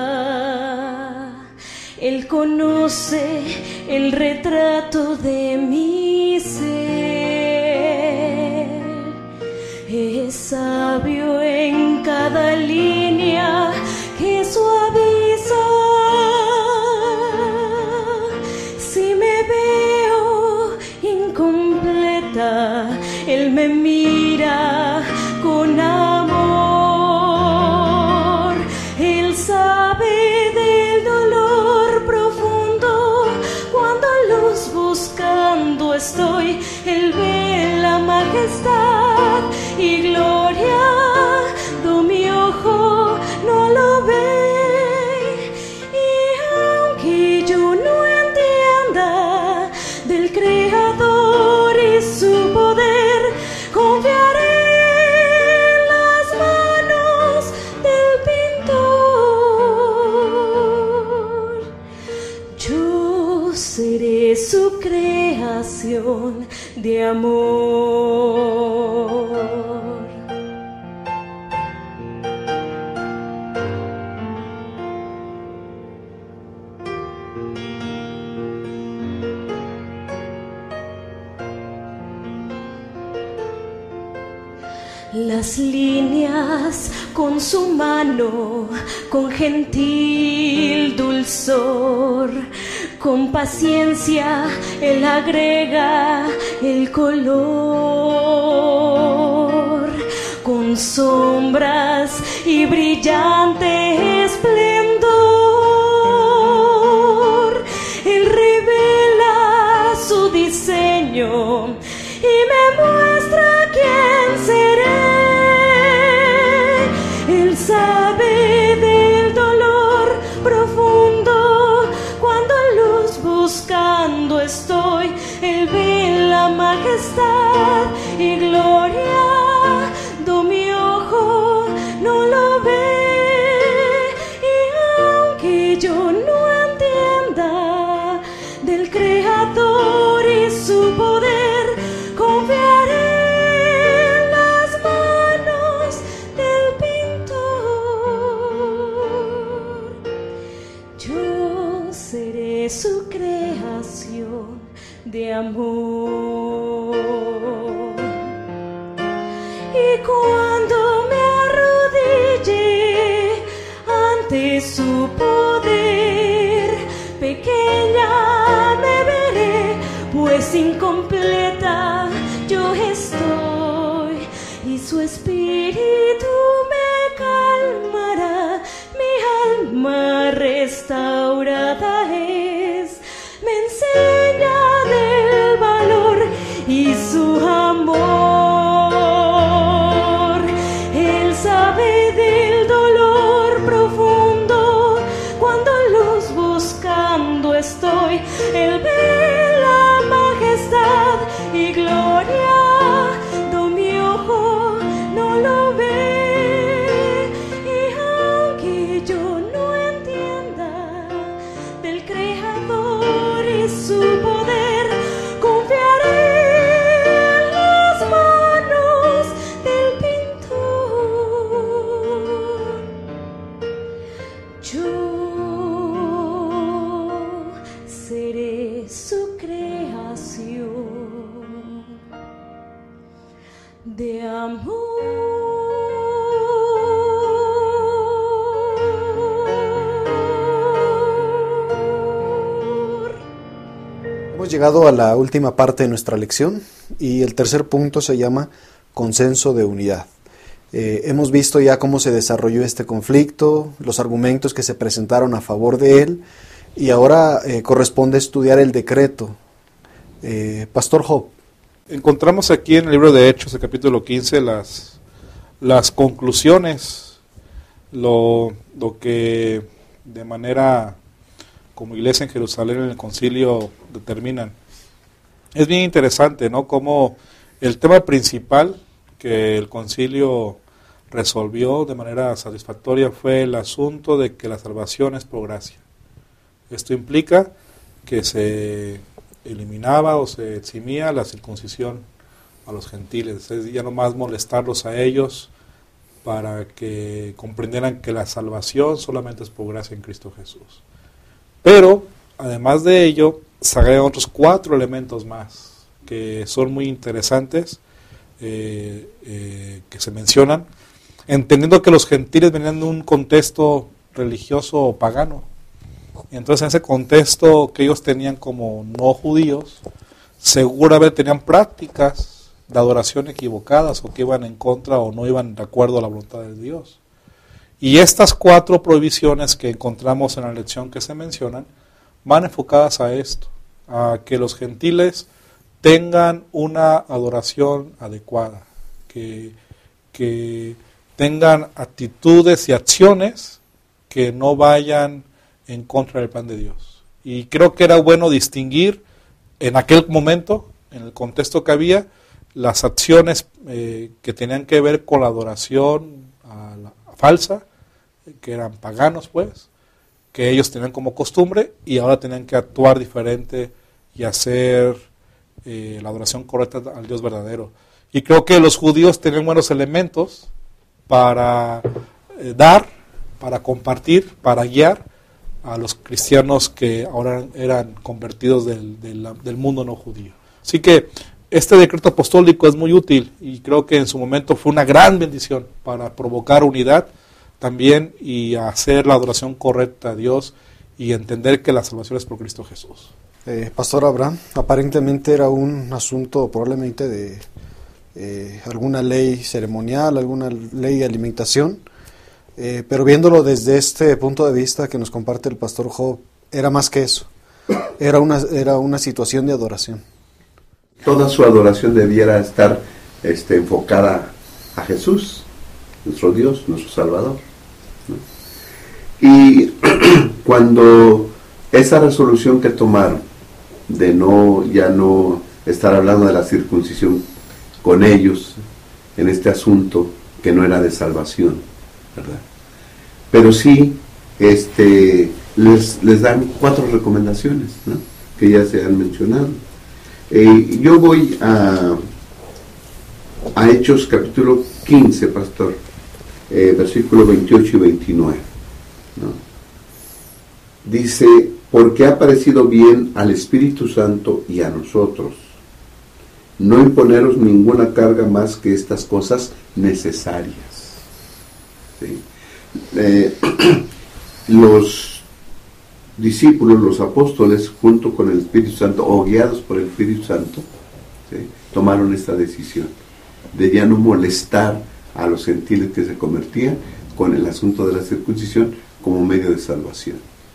Él conoce el retrato de mi ser, es sabio en cada línea que suaviza. Si me veo incompleta, Él me mira con amor. Estoy, Él ve la majestad y gloria de amor. Las líneas con su mano, con gentil dulzor, con paciencia él agrega el color, con sombras y brillante esplendor, él revela su diseño y me muestra quién seré. Él sabe del dolor profundo cuando luz buscando estoy. Él ve la majestad y gloria, do mi ojo no lo ve. Y aunque yo no entienda del Creador y su poder, confiaré en las manos del pintor. Yo seré su creación de amor. Y cuando me arrodille ante su poder, pequeña me veré, pues incompleta yo estoy, y su espíritu me calmará. Mi alma restaurada es, me enseña del valor y su amor. Él sabe del dolor profundo cuando luz buscando estoy. Él ve la majestad y gloria, do mi ojo no lo ve. Y aunque yo no entienda del Creador y su poder, confiaré en las manos del pintor. Yo seré su creación de amor. Hemos llegado a la última parte de nuestra lección y el tercer punto se llama consenso de unidad. Eh, hemos visto ya cómo se desarrolló este conflicto, los argumentos que se presentaron a favor de él, y ahora eh, corresponde estudiar el decreto. Eh, Pastor Job. Encontramos aquí en el libro de Hechos, el capítulo quince, las, las conclusiones, lo, lo que de manera como iglesia en Jerusalén en el concilio determinan. Es bien interesante, ¿no? Como el tema principal que el concilio resolvió de manera satisfactoria fue el asunto de que la salvación es por gracia. Esto implica que se eliminaba o se eximía la circuncisión a los gentiles, es ya no más molestarlos a ellos para que comprendieran que la salvación solamente es por gracia en Cristo Jesús. Pero, además de ello, se agregan otros cuatro elementos más que son muy interesantes, eh, eh, que se mencionan, entendiendo que los gentiles venían de un contexto religioso o pagano. Y entonces en ese contexto que ellos tenían como no judíos, seguramente tenían prácticas de adoración equivocadas o que iban en contra o no iban de acuerdo a la voluntad de Dios. Y estas cuatro prohibiciones que encontramos en la lección que se mencionan van enfocadas a esto, a que los gentiles tengan una adoración adecuada, que, que tengan actitudes y acciones que no vayan en contra del plan de Dios. Y creo que era bueno distinguir en aquel momento, en el contexto que había, las acciones eh, que tenían que ver con la adoración a la, a falsa, que eran paganos pues, que ellos tenían como costumbre y ahora tenían que actuar diferente y hacer eh, la adoración correcta al Dios verdadero. Y creo que los judíos tenían buenos elementos para eh, dar, para compartir, para guiar a los cristianos que ahora eran convertidos del, del, del mundo no judío. Así que este decreto apostólico es muy útil y creo que en su momento fue una gran bendición para provocar unidad también y hacer la adoración correcta a Dios y entender que la salvación es por Cristo Jesús. Eh, Pastor Abraham, aparentemente era un asunto probablemente de eh, alguna ley ceremonial, alguna ley de alimentación, eh, pero viéndolo desde este punto de vista que nos comparte el Pastor Job, era más que eso, era una, era una situación de adoración. Toda su adoración debiera estar este, enfocada a Jesús, nuestro Dios, nuestro Salvador, ¿no? Y cuando esa resolución que tomaron de no ya no estar hablando de la circuncisión con ellos en este asunto que no era de salvación, ¿verdad? Pero sí este, les, les dan cuatro recomendaciones, ¿no? Que ya se han mencionado. Eh, yo voy a, a Hechos capítulo quince, pastor, eh, versículo veintiocho y veintinueve, ¿no? Dice: porque ha parecido bien al Espíritu Santo y a nosotros no imponeros ninguna carga más que estas cosas necesarias. ¿Sí? Eh, los discípulos, los apóstoles, junto con el Espíritu Santo, o guiados por el Espíritu Santo, ¿sí?, tomaron esta decisión de ya no molestar a los gentiles que se convertían con el asunto de la circuncisión como medio de salvación.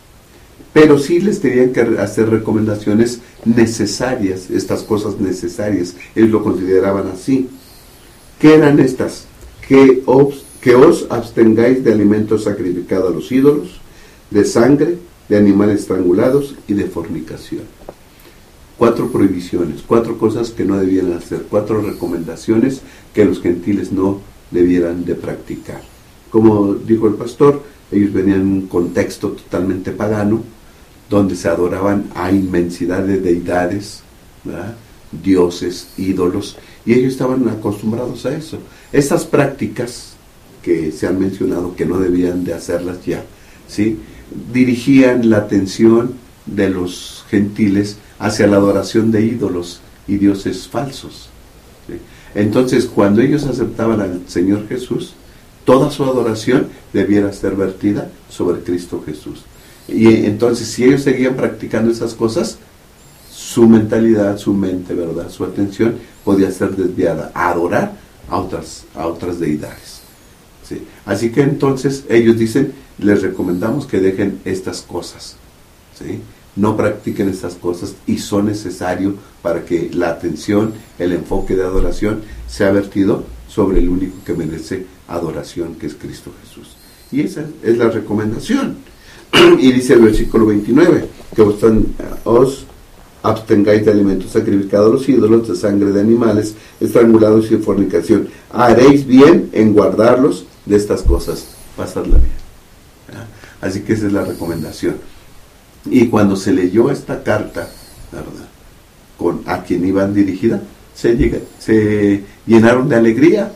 Pero sí les tenían que hacer recomendaciones necesarias, estas cosas necesarias, ellos lo consideraban así. ¿Qué eran estas? Que os, que os abstengáis de alimentos sacrificados a los ídolos, de sangre, de animales estrangulados y de fornicación. Cuatro prohibiciones, cuatro cosas que no debían hacer, cuatro recomendaciones que los gentiles no debieran de practicar. Como dijo el pastor, ellos venían en un contexto totalmente pagano, donde se adoraban a inmensidad de deidades, ¿verdad?, dioses, ídolos, y ellos estaban acostumbrados a eso. Estas prácticas que se han mencionado, que no debían de hacerlas ya, ¿sí?, dirigían la atención de los gentiles hacia la adoración de ídolos y dioses falsos, ¿sí? Entonces, cuando ellos aceptaban al Señor Jesús, toda su adoración debiera ser vertida sobre Cristo Jesús. Y entonces, si ellos seguían practicando esas cosas, su mentalidad, su mente, ¿verdad?, su atención podía ser desviada a adorar a otras, a otras deidades, ¿sí? Así que entonces ellos dicen: les recomendamos que dejen estas cosas, ¿sí? No practiquen estas cosas, y son necesarios para que la atención, el enfoque de adoración sea vertido sobre el único que merece adoración, que es Cristo Jesús. Y esa es la recomendación. Y dice el versículo veintinueve, que os, os abstengáis de alimentos sacrificados a los ídolos, de sangre de animales estrangulados y de fornicación. Haréis bien en guardarlos de estas cosas, pasadla bien. ¿Verdad? Así que esa es la recomendación. Y cuando se leyó esta carta, ¿verdad?, con a quien iban dirigida, se, llega, se llenaron de alegría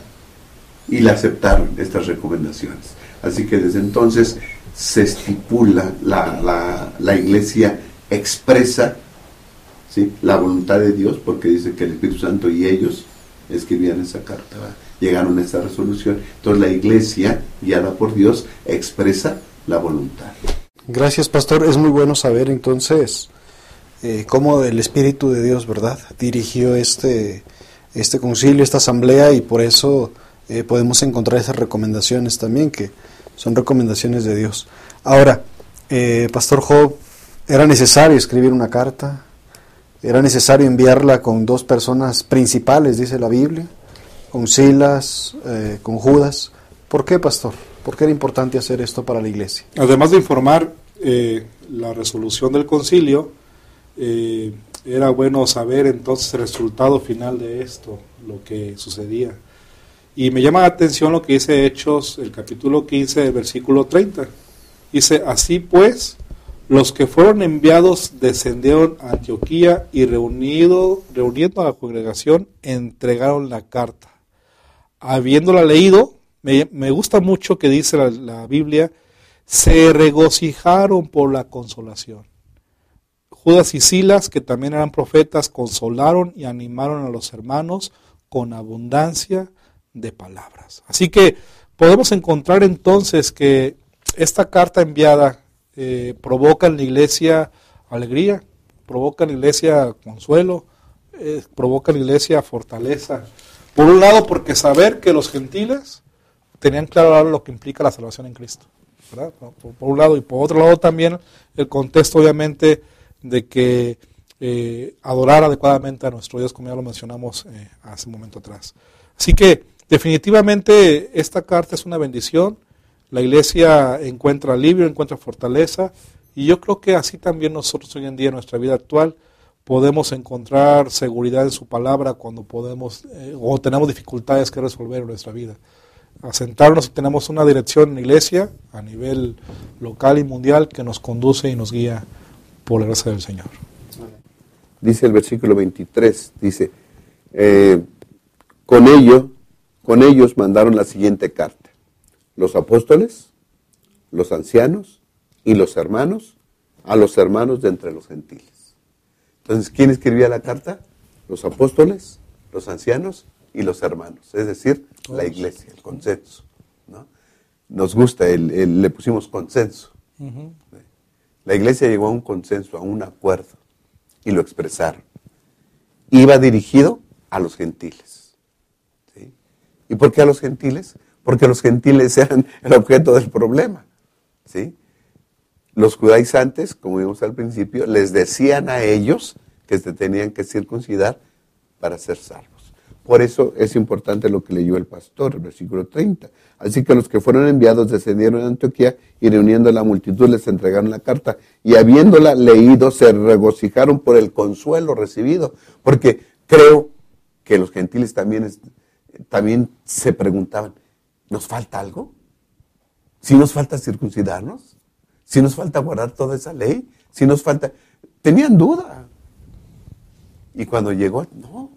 y la aceptaron, estas recomendaciones. Así que desde entonces se estipula, la, la, la iglesia expresa, ¿sí?, la voluntad de Dios, porque dice que el Espíritu Santo y ellos escribían esa carta, ¿verdad?, llegaron a esa resolución. Entonces la iglesia, guiada por Dios, expresa la voluntad. Gracias, pastor. Es muy bueno saber entonces eh, cómo el Espíritu de Dios, ¿verdad?, dirigió este, este concilio, esta asamblea, y por eso eh, podemos encontrar esas recomendaciones también, que son recomendaciones de Dios. Ahora, eh, Pastor Job, ¿era necesario escribir una carta? ¿Era necesario enviarla con dos personas principales, dice la Biblia? Con Silas, eh, con Judas. ¿Por qué, pastor? ¿Por qué era importante hacer esto para la iglesia? Además de informar eh, la resolución del concilio, eh, era bueno saber entonces el resultado final de esto, lo que sucedía. Y me llama la atención lo que dice Hechos, el capítulo quince, el versículo treinta. Dice: así pues, los que fueron enviados descendieron a Antioquía y reunido, reuniendo a la congregación, entregaron la carta. Habiéndola leído, me, me gusta mucho que dice la, la Biblia, se regocijaron por la consolación. Judas y Silas, que también eran profetas, consolaron y animaron a los hermanos con abundancia de palabras. Así que podemos encontrar entonces que esta carta enviada eh, provoca en la iglesia alegría, provoca en la iglesia consuelo, eh, provoca en la iglesia fortaleza. Por un lado, porque saber que los gentiles tenían claro lo que implica la salvación en Cristo, ¿verdad? Por, por un lado, y por otro lado también el contexto obviamente de que eh, adorar adecuadamente a nuestro Dios, como ya lo mencionamos eh, hace un momento atrás. Así que definitivamente esta carta es una bendición, la iglesia encuentra alivio, encuentra fortaleza, y yo creo que así también nosotros hoy en día en nuestra vida actual podemos encontrar seguridad en su palabra cuando podemos eh, o tenemos dificultades que resolver en nuestra vida. Asentarnos y tenemos una dirección en la iglesia a nivel local y mundial que nos conduce y nos guía por la gracia del Señor. Dice el versículo veintitrés, dice, eh, con ello, con ellos mandaron la siguiente carta. Los apóstoles, los ancianos y los hermanos, a los hermanos de entre los gentiles. Entonces, ¿quién escribía la carta? Los apóstoles, los ancianos y los hermanos, es decir, todos. La iglesia, el consenso, ¿no? Nos gusta, el, el, le pusimos consenso. Uh-huh. La iglesia llegó a un consenso, a un acuerdo, y lo expresaron. Iba dirigido a los gentiles. ¿Sí? ¿Y por qué a los gentiles? Porque los gentiles eran el objeto del problema. ¿Sí? Los judaizantes, como vimos al principio, les decían a ellos que se tenían que circuncidar para ser salvos. Por eso es importante lo que leyó el pastor, el versículo treinta. Así que los que fueron enviados descendieron a Antioquía y reuniendo a la multitud les entregaron la carta. Y habiéndola leído se regocijaron por el consuelo recibido. Porque creo que los gentiles también, también se preguntaban, ¿nos falta algo? ¿Si nos falta circuncidarnos? ¿Si nos falta guardar toda esa ley? ¿Si nos falta...? Tenían duda. Y cuando llegó, no.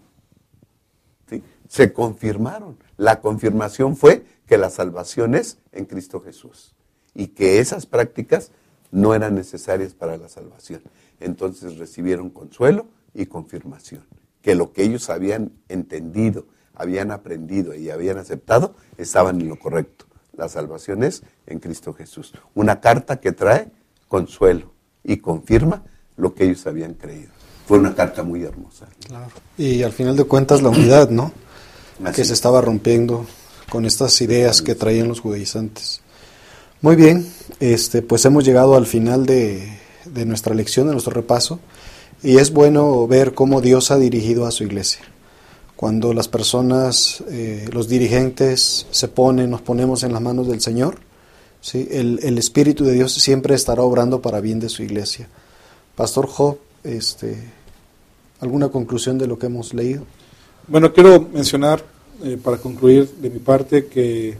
¿Sí? Se confirmaron. La confirmación fue que la salvación es en Cristo Jesús. Y que esas prácticas no eran necesarias para la salvación. Entonces recibieron consuelo y confirmación. Que lo que ellos habían entendido, habían aprendido y habían aceptado, estaban en lo correcto. La salvación es en Cristo Jesús. Una carta que trae consuelo y confirma lo que ellos habían creído. Fue una carta muy hermosa. Claro. Y al final de cuentas la unidad, ¿no? Así. Que se estaba rompiendo con estas ideas que traían los judaizantes. Muy bien, este, pues hemos llegado al final de, de nuestra lección, de nuestro repaso, y es bueno ver cómo Dios ha dirigido a su iglesia. Cuando las personas, eh, los dirigentes se ponen, nos ponemos en las manos del Señor, ¿sí? el, el Espíritu de Dios siempre estará obrando para bien de su iglesia. Pastor Job, este, ¿alguna conclusión de lo que hemos leído? Bueno, quiero mencionar, eh, para concluir de mi parte, que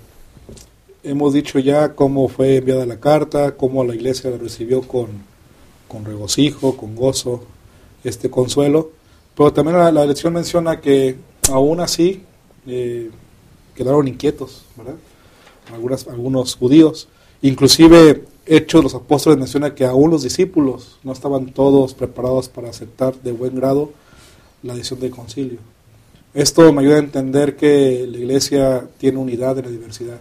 hemos dicho ya cómo fue enviada la carta, cómo la iglesia la recibió con, con regocijo, con gozo, este consuelo. Pero también la, la lección menciona que aún así eh, quedaron inquietos, ¿verdad? Algunas, algunos judíos. Inclusive Hechos de los Apóstoles menciona que aún los discípulos no estaban todos preparados para aceptar de buen grado la decisión del concilio. Esto me ayuda a entender que la iglesia tiene unidad en la diversidad.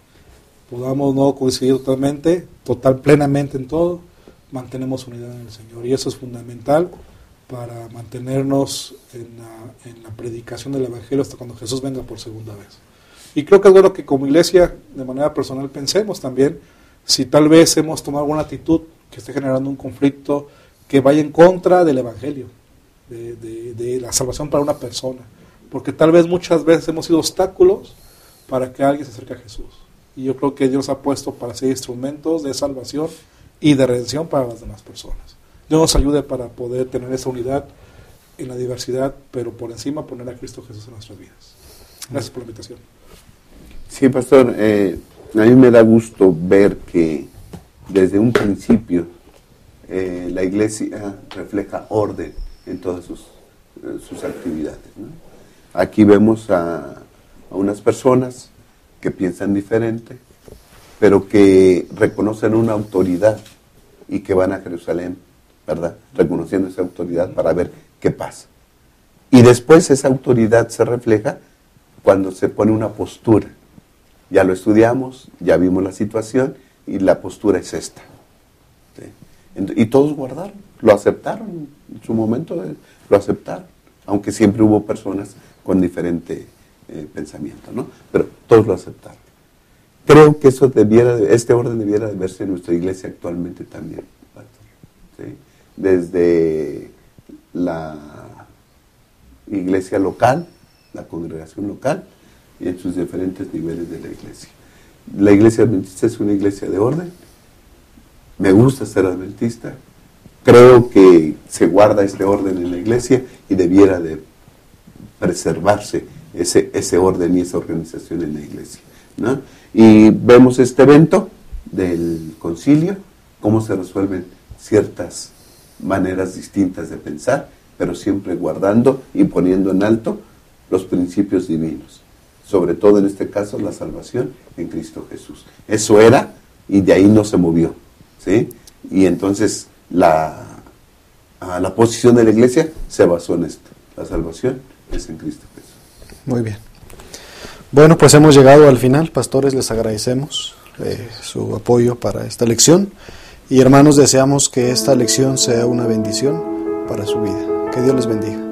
Podamos no coincidir totalmente, total, plenamente en todo, mantenemos unidad en el Señor. Y eso es fundamental para mantenernos en la, en la predicación del Evangelio hasta cuando Jesús venga por segunda vez. Y creo que es bueno que como iglesia, de manera personal, pensemos también si tal vez hemos tomado alguna actitud que esté generando un conflicto que vaya en contra del Evangelio, de, de, de la salvación para una persona. Porque tal vez muchas veces hemos sido obstáculos para que alguien se acerque a Jesús. Y yo creo que Dios ha puesto para ser instrumentos de salvación y de redención para las demás personas. Dios nos ayude para poder tener esa unidad en la diversidad, pero por encima poner a Cristo Jesús en nuestras vidas. Gracias por la invitación. Sí, pastor, eh, a mí me da gusto ver que desde un principio eh, la iglesia refleja orden en todas sus, eh, sus actividades, ¿no? Aquí vemos a, a unas personas que piensan diferente, pero que reconocen una autoridad y que van a Jerusalén, ¿verdad? Reconociendo esa autoridad para ver qué pasa. Y después esa autoridad se refleja cuando se pone una postura. Ya lo estudiamos, ya vimos la situación y la postura es esta. ¿Sí? Y todos guardaron, lo aceptaron, en su momento lo aceptaron, aunque siempre hubo personas con diferente eh, pensamiento, ¿no? Pero todos lo aceptaron. Creo que eso debiera, este orden debiera de verse en nuestra iglesia actualmente también, ¿sí? Desde la iglesia local, la congregación local, y en sus diferentes niveles de la iglesia. La iglesia adventista es una iglesia de orden. Me gusta ser adventista. Creo que se guarda este orden en la iglesia y debiera de preservarse ese, ese orden y esa organización en la iglesia, ¿no? Y vemos este evento del concilio, cómo se resuelven ciertas maneras distintas de pensar, pero siempre guardando y poniendo en alto los principios divinos, sobre todo en este caso la salvación en Cristo Jesús. Eso era y de ahí no se movió, ¿sí? Y entonces la, la posición de la iglesia se basó en esto, la salvación es en Cristo Jesús. Muy bien. Bueno, pues hemos llegado al final. Pastores, les agradecemos eh, su apoyo para esta lección. Y hermanos, deseamos que esta lección sea una bendición para su vida. Que Dios les bendiga.